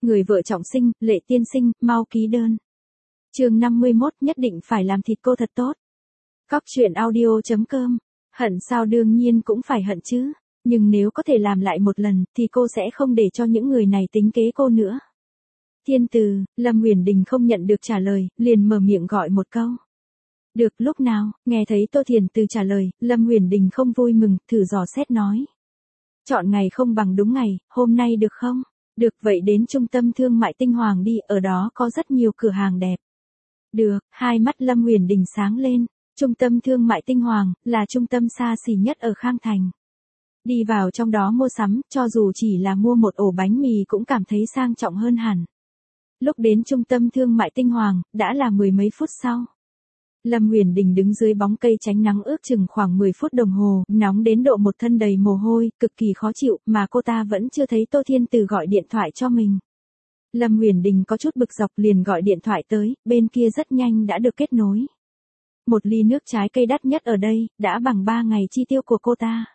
Người vợ trọng sinh, Lệ tiên sinh, mau ký đơn. Chương 51, nhất định phải làm thịt cô thật tốt. Cóc truyện audio.com. Hận sao đương nhiên cũng phải hận chứ, nhưng nếu có thể làm lại một lần thì cô sẽ không để cho những người này tính kế cô nữa. Thiên Từ, Lâm Uyển Đình không nhận được trả lời, liền mở miệng gọi một câu. Được, lúc nào? Nghe thấy Tô Thiên Từ trả lời, Lâm Uyển Đình không vui mừng, thử dò xét nói. Chọn ngày không bằng đúng ngày, hôm nay được không? Được, vậy đến trung tâm thương mại Tinh Hoàng đi, ở đó có rất nhiều cửa hàng đẹp. Được, hai mắt Lâm Uyển Đình sáng lên. Trung tâm thương mại Tinh Hoàng là trung tâm xa xỉ nhất ở Khang Thành. Đi vào trong đó mua sắm, cho dù chỉ là mua một ổ bánh mì cũng cảm thấy sang trọng hơn hẳn. Lúc đến trung tâm thương mại Tinh Hoàng, đã là mười mấy phút sau. Lâm Uyển Đình đứng dưới bóng cây tránh nắng ước chừng khoảng 10 phút đồng hồ, nóng đến độ một thân đầy mồ hôi, cực kỳ khó chịu, mà cô ta vẫn chưa thấy Tô Thiên Từ gọi điện thoại cho mình. Lâm Uyển Đình có chút bực dọc liền gọi điện thoại tới, bên kia rất nhanh đã được kết nối. Một ly nước trái cây đắt nhất ở đây, đã bằng 3 ngày chi tiêu của cô ta.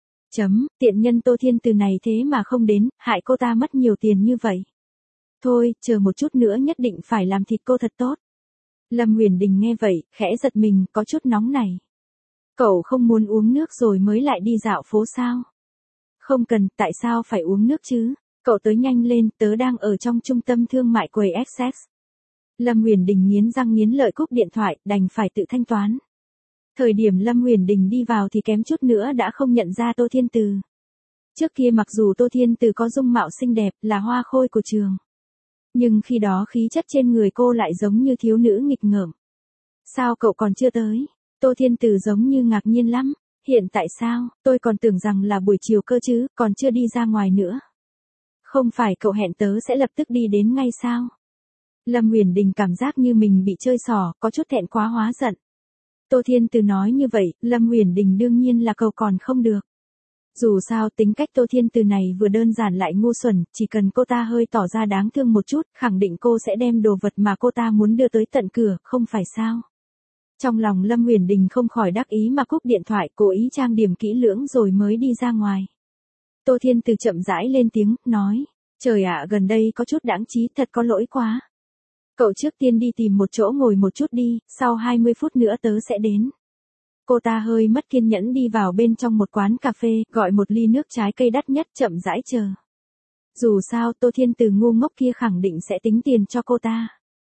Tiện nhân Tô Thiên Từ này thế mà không đến, hại cô ta mất nhiều tiền như vậy. Thôi, chờ một chút nữa nhất định phải làm thịt cô thật tốt. Lâm Uyển Đình nghe vậy, khẽ giật mình, có chút nóng này. Cậu không muốn uống nước rồi mới lại đi dạo phố sao? Không cần, tại sao phải uống nước chứ? Cậu tới nhanh lên, tớ đang ở trong trung tâm thương mại quầy XX. Lâm Uyển Đình nghiến răng nghiến lợi cúp điện thoại, đành phải tự thanh toán. Thời điểm Lâm Uyển Đình đi vào thì kém chút nữa đã không nhận ra Tô Thiên Từ. Trước kia mặc dù Tô Thiên Từ có dung mạo xinh đẹp, là hoa khôi của trường. Nhưng khi đó khí chất trên người cô lại giống như thiếu nữ nghịch ngợm. Sao cậu còn chưa tới? Tô Thiên Từ giống như ngạc nhiên lắm. Hiện tại sao? Tôi còn tưởng rằng là buổi chiều cơ chứ, còn chưa đi ra ngoài nữa. Không phải cậu hẹn tớ sẽ lập tức đi đến ngay sao? Lâm Uyển Đình cảm giác như mình bị chơi xỏ, có chút thẹn quá hóa giận. Tô Thiên Từ nói như vậy, Lâm Uyển Đình đương nhiên là cầu còn không được. Dù sao tính cách Tô Thiên Từ này vừa đơn giản lại ngu xuẩn, chỉ cần cô ta hơi tỏ ra đáng thương một chút, khẳng định cô sẽ đem đồ vật mà cô ta muốn đưa tới tận cửa, không phải sao? Trong lòng Lâm Uyển Đình không khỏi đắc ý mà cúp điện thoại, cố ý trang điểm kỹ lưỡng rồi mới đi ra ngoài. Tô Thiên Từ chậm rãi lên tiếng, nói, trời ạ, gần đây có chút đãng trí, thật có lỗi quá. Cậu trước tiên đi tìm một chỗ ngồi một chút đi, sau 20 phút nữa tớ sẽ đến. Cô ta hơi mất kiên nhẫn đi vào bên trong một quán cà phê, gọi một ly nước trái cây đắt nhất, chậm rãi chờ. Dù sao Tô Thiên Từ ngu ngốc kia khẳng định sẽ tính tiền cho cô ta.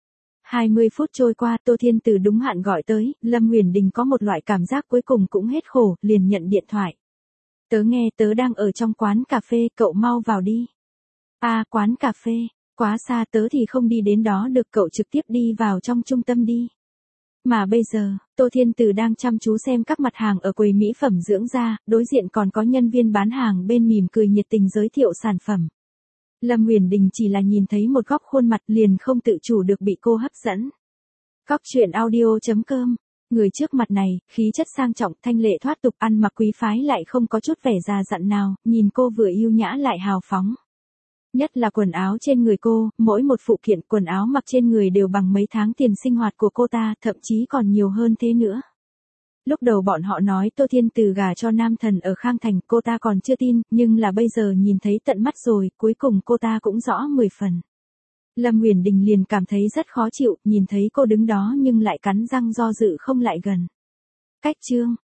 20 phút trôi qua, Tô Thiên Từ đúng hạn gọi tới, Lâm Uyển Đình có một loại cảm giác cuối cùng cũng hết khổ, liền nhận điện thoại. Tớ nghe, tớ đang ở trong quán cà phê, cậu mau vào đi. À, quán cà phê, quá xa, tớ thì không đi đến đó được, cậu trực tiếp đi vào trong trung tâm đi. Mà bây giờ, Tô Thiên Từ đang chăm chú xem các mặt hàng ở quầy mỹ phẩm dưỡng da, đối diện còn có nhân viên bán hàng bên mỉm cười nhiệt tình giới thiệu sản phẩm. Lâm Uyển Đình chỉ là nhìn thấy một góc khuôn mặt liền không tự chủ được bị cô hấp dẫn. Cóc truyện audio.com. Người trước mặt này, khí chất sang trọng, thanh lệ thoát tục, ăn mặc quý phái lại không có chút vẻ già dặn nào, nhìn cô vừa yêu nhã lại hào phóng. Nhất là quần áo trên người cô, mỗi một phụ kiện quần áo mặc trên người đều bằng mấy tháng tiền sinh hoạt của cô ta, thậm chí còn nhiều hơn thế nữa. Lúc đầu bọn họ nói Tô Thiên Từ gả cho nam thần ở Khang Thành, cô ta còn chưa tin, nhưng là bây giờ nhìn thấy tận mắt rồi, cuối cùng cô ta cũng rõ 10 phần. Lâm Uyển Đình liền cảm thấy rất khó chịu, nhìn thấy cô đứng đó nhưng lại cắn răng do dự không lại gần. Cách chương